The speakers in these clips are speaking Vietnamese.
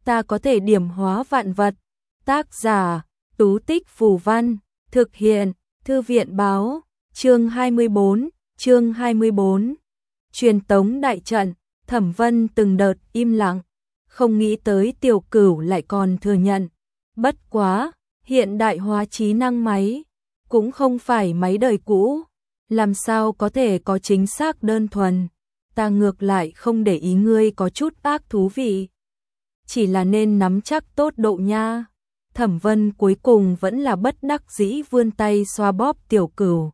ta có thể điểm hóa vạn vật. Tác giả, Tú Tích Phù Văn, thực hiện, Thư viện Báo, chương 24. Truyền tống đại trận, Thẩm Vân từng đợt im lặng, không nghĩ tới Tiểu Cửu lại còn thừa nhận. Bất quá, hiện đại hóa trí năng máy, cũng không phải máy đời cũ, làm sao có thể có chính xác đơn thuần, ta ngược lại không để ý ngươi có chút ác thú vị. Chỉ là nên nắm chắc tốt độ nha. Thẩm Vân cuối cùng vẫn là bất đắc dĩ vươn tay xoa bóp Tiểu Cửu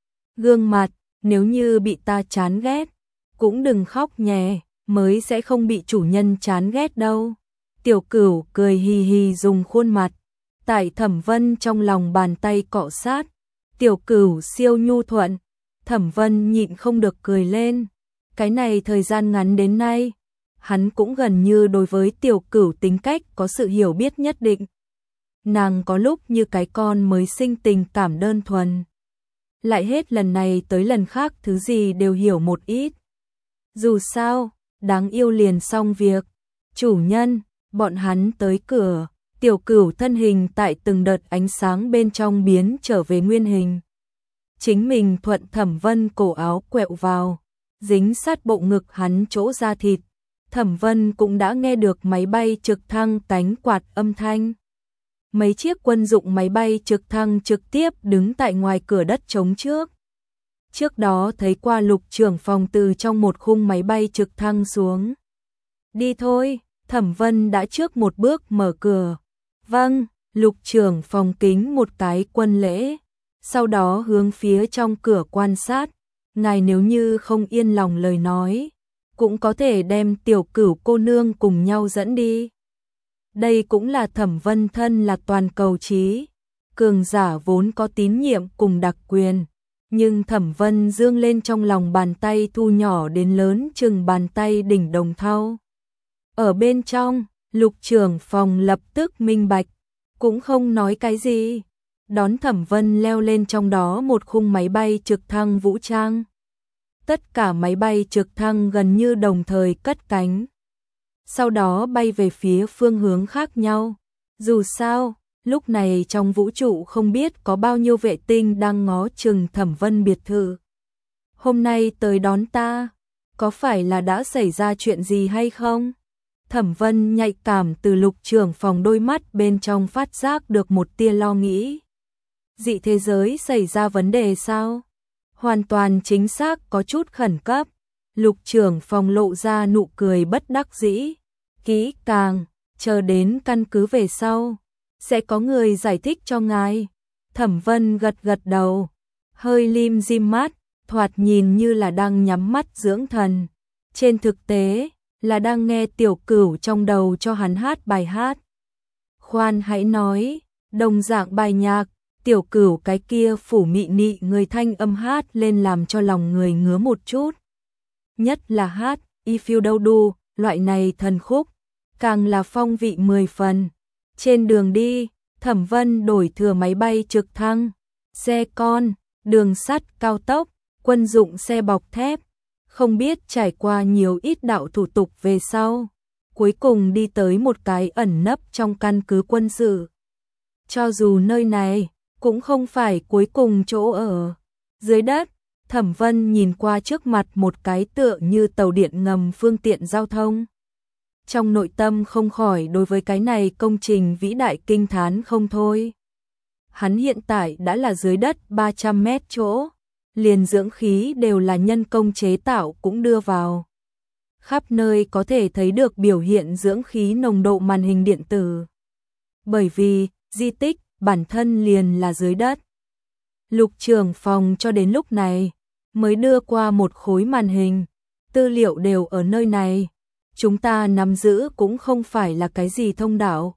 gương mặt, nếu như bị ta chán ghét, cũng đừng khóc nhè, mới sẽ không bị chủ nhân chán ghét đâu. Tiểu Cửu cười hì hì dùng khuôn mặt tại Thẩm Vân trong lòng bàn tay cọ sát. Tiểu Cửu siêu nhu thuận, Thẩm Vân nhịn không được cười lên. Cái này thời gian ngắn đến nay, hắn cũng gần như đối với Tiểu Cửu tính cách có sự hiểu biết nhất định. Nàng có lúc như cái con mới sinh tình cảm đơn thuần, lại hết lần này tới lần khác thứ gì đều hiểu một ít. Dù sao, đáng yêu liền xong việc. Chủ nhân, bọn hắn tới cửa. Tiểu Cửu thân hình tại từng đợt ánh sáng bên trong biến trở về nguyên hình. Chính mình thuận Thẩm Vân cổ áo quẹo vào, dính sát bộ ngực hắn chỗ da thịt. Thẩm Vân cũng đã nghe được máy bay trực thăng cánh quạt âm thanh. Mấy chiếc quân dụng máy bay trực thăng trực tiếp đứng tại ngoài cửa đất trống trước. Trước đó thấy qua Lục trưởng phòng từ trong một khung máy bay trực thăng xuống. Đi thôi, Thẩm Vân đã trước một bước mở cửa. Vâng, Lục trưởng phòng kính một cái quân lễ, sau đó hướng phía trong cửa quan sát. Ngài nếu như không yên lòng lời nói, cũng có thể đem Tiểu Cửu cô nương cùng nhau dẫn đi. Đây cũng là Thẩm Vân thân là toàn cầu trí cường giả vốn có tín nhiệm cùng đặc quyền, nhưng Thẩm Vân dương lên trong lòng bàn tay thu nhỏ đến lớn chừng bàn tay đỉnh đồng thau. Ở bên trong, Lục trưởng phòng lập tức minh bạch, cũng không nói cái gì, đón Thẩm Vân leo lên trong đó một khung máy bay trực thăng vũ trang. Tất cả máy bay trực thăng gần như đồng thời cất cánh, sau đó bay về phía phương hướng khác nhau. Dù sao, lúc này trong vũ trụ không biết có bao nhiêu vệ tinh đang ngó chừng Thẩm Vân biệt thự. Hôm nay tới đón ta, có phải là đã xảy ra chuyện gì hay không? Thẩm Vân nhạy cảm từ Lục trưởng phòng đôi mắt bên trong phát giác được một tia lo nghĩ. Dị thế giới xảy ra vấn đề sao? Hoàn toàn chính xác có chút khẩn cấp. Lục trưởng phòng lộ ra nụ cười bất đắc dĩ. Kỹ càng, chờ đến căn cứ về sau, sẽ có người giải thích cho ngài. Thẩm Vân gật gật đầu, hơi lim dim mắt, thoạt nhìn như là đang nhắm mắt dưỡng thần. Trên thực tế, là đang nghe Tiểu Cửu trong đầu cho hắn hát bài hát. Khoan hãy nói, đồng dạng bài nhạc, Tiểu Cửu cái kia phủ mị nị người thanh âm hát lên làm cho lòng người ngứa một chút. Nhất là hát If You Don't Do, loại này thần khúc, càng là phong vị 10 phần. Trên đường đi, Thẩm Vân đổi thừa máy bay trực thăng, xe con, đường sắt cao tốc, quân dụng xe bọc thép, không biết trải qua nhiều ít đạo thủ tục về sau, cuối cùng đi tới một cái ẩn nấp trong căn cứ quân sự. Cho dù nơi này cũng không phải cuối cùng chỗ ở. Dưới đất, Thẩm Vân nhìn qua trước mặt một cái tựa như tàu điện ngầm phương tiện giao thông. Trong nội tâm không khỏi đối với cái này công trình vĩ đại kinh thán không thôi. Hắn hiện tại đã là dưới đất 300 mét chỗ, liền dưỡng khí đều là nhân công chế tạo cũng đưa vào. Khắp nơi có thể thấy được biểu hiện dưỡng khí nồng độ màn hình điện tử. Bởi vì, di tích bản thân liền là dưới đất. Lục trưởng phòng cho đến lúc này mới đưa qua một khối màn hình, tư liệu đều ở nơi này. Chúng ta nắm giữ cũng không phải là cái gì thông đạo,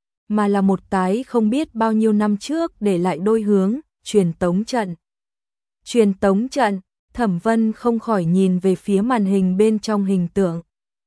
mà là một cái không biết bao nhiêu năm trước để lại đôi hướng, truyền tống trận. Truyền tống trận, Thẩm Vân không khỏi nhìn về phía màn hình bên trong hình tượng.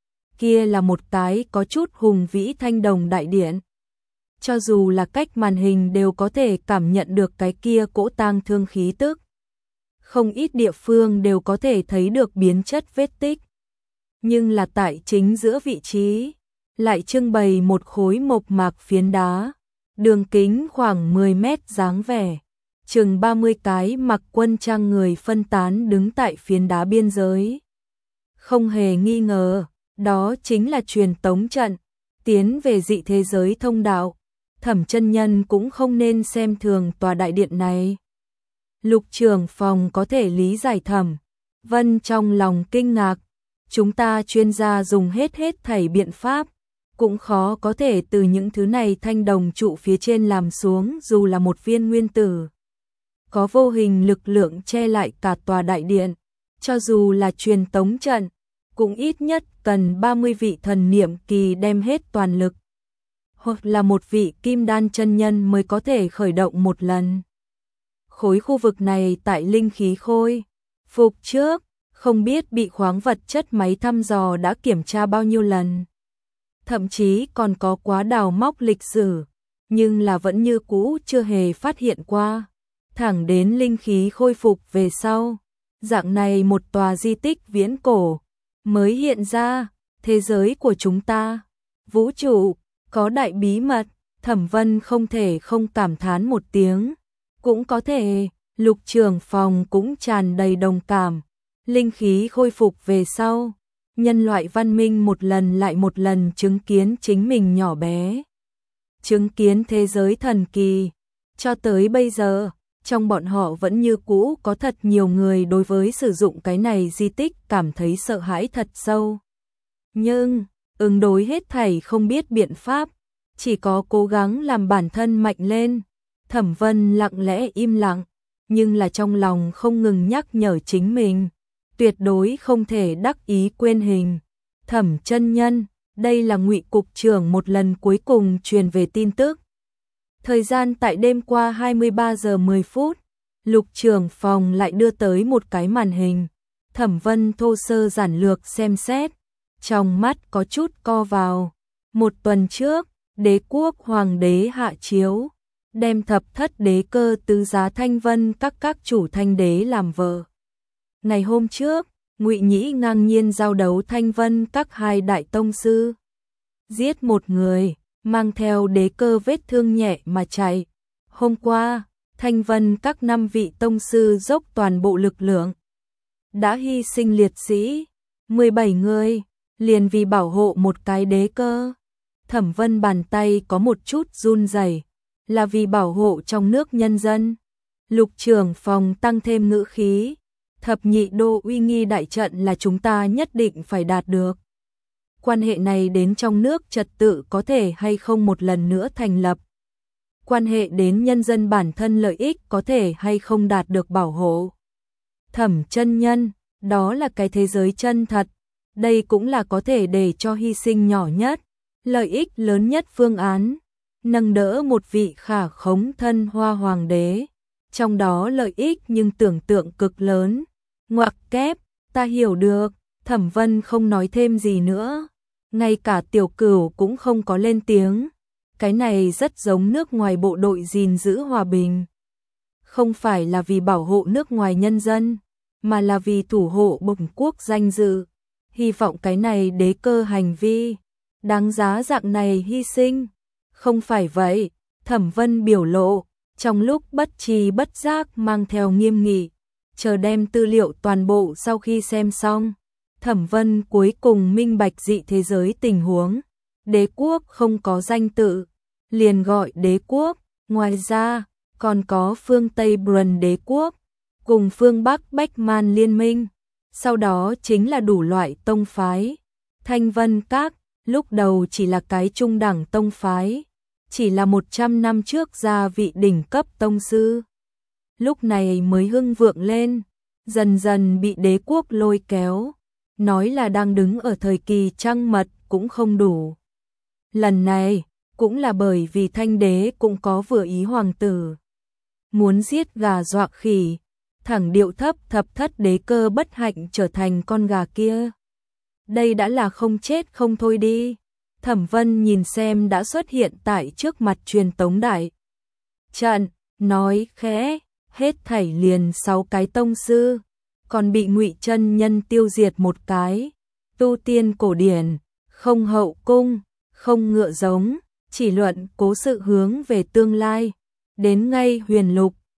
Kia là một cái có chút hùng vĩ thanh đồng đại điện. Cho dù là cách màn hình đều có thể cảm nhận được cái kia cỗ tang thương khí tức. Không ít địa phương đều có thể thấy được biến chất vết tích. Nhưng là tại chính giữa vị trí, lại trưng bày một khối mộc mạc phiến đá, đường kính khoảng 10 mét dáng vẻ, chừng 30 cái mặc quân trang người phân tán đứng tại phiến đá biên giới. Không hề nghi ngờ, đó chính là truyền tống trận, tiến về dị thế giới thông đạo. Thẩm chân nhân cũng không nên xem thường tòa đại điện này. Lục trưởng phòng có thể lý giải Thẩm Vân trong lòng kinh ngạc, chúng ta chuyên gia dùng hết thảy biện pháp, cũng khó có thể từ những thứ này thanh đồng trụ phía trên làm xuống dù là một viên nguyên tử. Có vô hình lực lượng che lại cả tòa đại điện, cho dù là truyền tống trận, cũng ít nhất cần 30 vị thần niệm kỳ đem hết toàn lực, hoặc là một vị kim đan chân nhân mới có thể khởi động một lần. Khối khu vực này tại linh khí khôi phục trước, không biết bị khoáng vật chất máy thăm dò đã kiểm tra bao nhiêu lần. Thậm chí còn có quá đào móc lịch sử, nhưng là vẫn như cũ chưa hề phát hiện qua. Thẳng đến linh khí khôi phục về sau, dạng này một tòa di tích viễn cổ mới hiện ra. Thế giới của chúng ta, vũ trụ, có đại bí mật. Thẩm Vân không thể không cảm thán một tiếng. Cũng có thể, Lục trưởng phòng cũng tràn đầy đồng cảm. Linh khí khôi phục về sau, nhân loại văn minh một lần lại một lần chứng kiến chính mình nhỏ bé, chứng kiến thế giới thần kỳ. Cho tới bây giờ, trong bọn họ vẫn như cũ có thật nhiều người đối với sử dụng cái này di tích cảm thấy sợ hãi thật sâu. Nhưng, ứng đối hết thảy không biết biện pháp, chỉ có cố gắng làm bản thân mạnh lên. Thẩm Vân lặng lẽ im lặng, nhưng là trong lòng không ngừng nhắc nhở chính mình, tuyệt đối không thể đắc ý quên hình. Thẩm chân nhân, đây là Ngụy cục trưởng một lần cuối cùng truyền về tin tức. Thời gian tại đêm qua 23 giờ 10 phút, Lục trưởng phòng lại đưa tới một cái màn hình. Thẩm Vân thô sơ giản lược xem xét, trong mắt có chút co vào. Một tuần trước, Đế quốc hoàng đế hạ chiếu, đem thập thất đế cơ tứ giá Thanh Vân các chủ Thanh đế làm vợ. Ngày hôm trước, Ngụy Nhĩ ngang nhiên giao đấu Thanh Vân các hai đại tông sư, giết một người, mang theo đế cơ vết thương nhẹ mà chạy. Hôm qua, Thanh Vân các 5 vị tông sư dốc toàn bộ lực lượng, đã hy sinh liệt sĩ, 17 người, liền vì bảo hộ một cái đế cơ. Thẩm Vân bàn tay có một chút run rẩy, là vì bảo hộ trong nước nhân dân. Lục trưởng phòng tăng thêm ngữ khí, thập nhị đô uy nghi đại trận là chúng ta nhất định phải đạt được. Quan hệ này đến trong nước trật tự có thể hay không một lần nữa thành lập. Quan hệ đến nhân dân bản thân lợi ích có thể hay không đạt được bảo hộ. Thẩm chân nhân, đó là cái thế giới chân thật. Đây cũng là có thể để cho hy sinh nhỏ nhất, lợi ích lớn nhất phương án. Nâng đỡ một vị khả khống thân hoa hoàng đế. Trong đó lợi ích nhưng tưởng tượng cực lớn. Ngoặc kép, ta hiểu được. Thẩm Vân không nói thêm gì nữa. Ngay cả Tiểu Cửu cũng không có lên tiếng. Cái này rất giống nước ngoài bộ đội gìn giữ hòa bình. Không phải là vì bảo hộ nước ngoài nhân dân, mà là vì thủ hộ bổn quốc danh dự. Hy vọng cái này đế cơ hành vi đáng giá dạng này hy sinh. Không phải vậy, Thẩm Vân biểu lộ, trong lúc bất tri bất giác mang theo nghiêm nghị. Chờ đem tư liệu toàn bộ sau khi xem xong, Thẩm Vân cuối cùng minh bạch dị thế giới tình huống. Đế quốc không có danh tự, liền gọi đế quốc. Ngoài ra, còn có phương Tây Brun đế quốc, cùng phương Bắc Bách Man liên minh. Sau đó chính là đủ loại tông phái. Thanh Vân Các, lúc đầu chỉ là cái trung đẳng tông phái, chỉ là 100 năm trước ra vị đỉnh cấp tông sư. Lúc này mới hưng vượng lên, dần dần bị đế quốc lôi kéo. Nói là đang đứng ở thời kỳ trăng mật cũng không đủ. Lần này, cũng là bởi vì Thanh đế cũng có vừa ý hoàng tử. Muốn giết gà dọa khỉ, thẳng điệu thấp thập thất đế cơ bất hạnh trở thành con gà kia. Đây đã là không chết không thôi đi. Thẩm Vân nhìn xem đã xuất hiện tại trước mặt truyền tống đại trận, nói khẽ, hết thảy liền 6 cái tông sư, còn bị Ngụy chân nhân tiêu diệt một cái. Tu tiên cổ điển, không hậu cung, không ngựa giống, chỉ luận cố sự hướng về tương lai. Đến ngay Huyền Lục,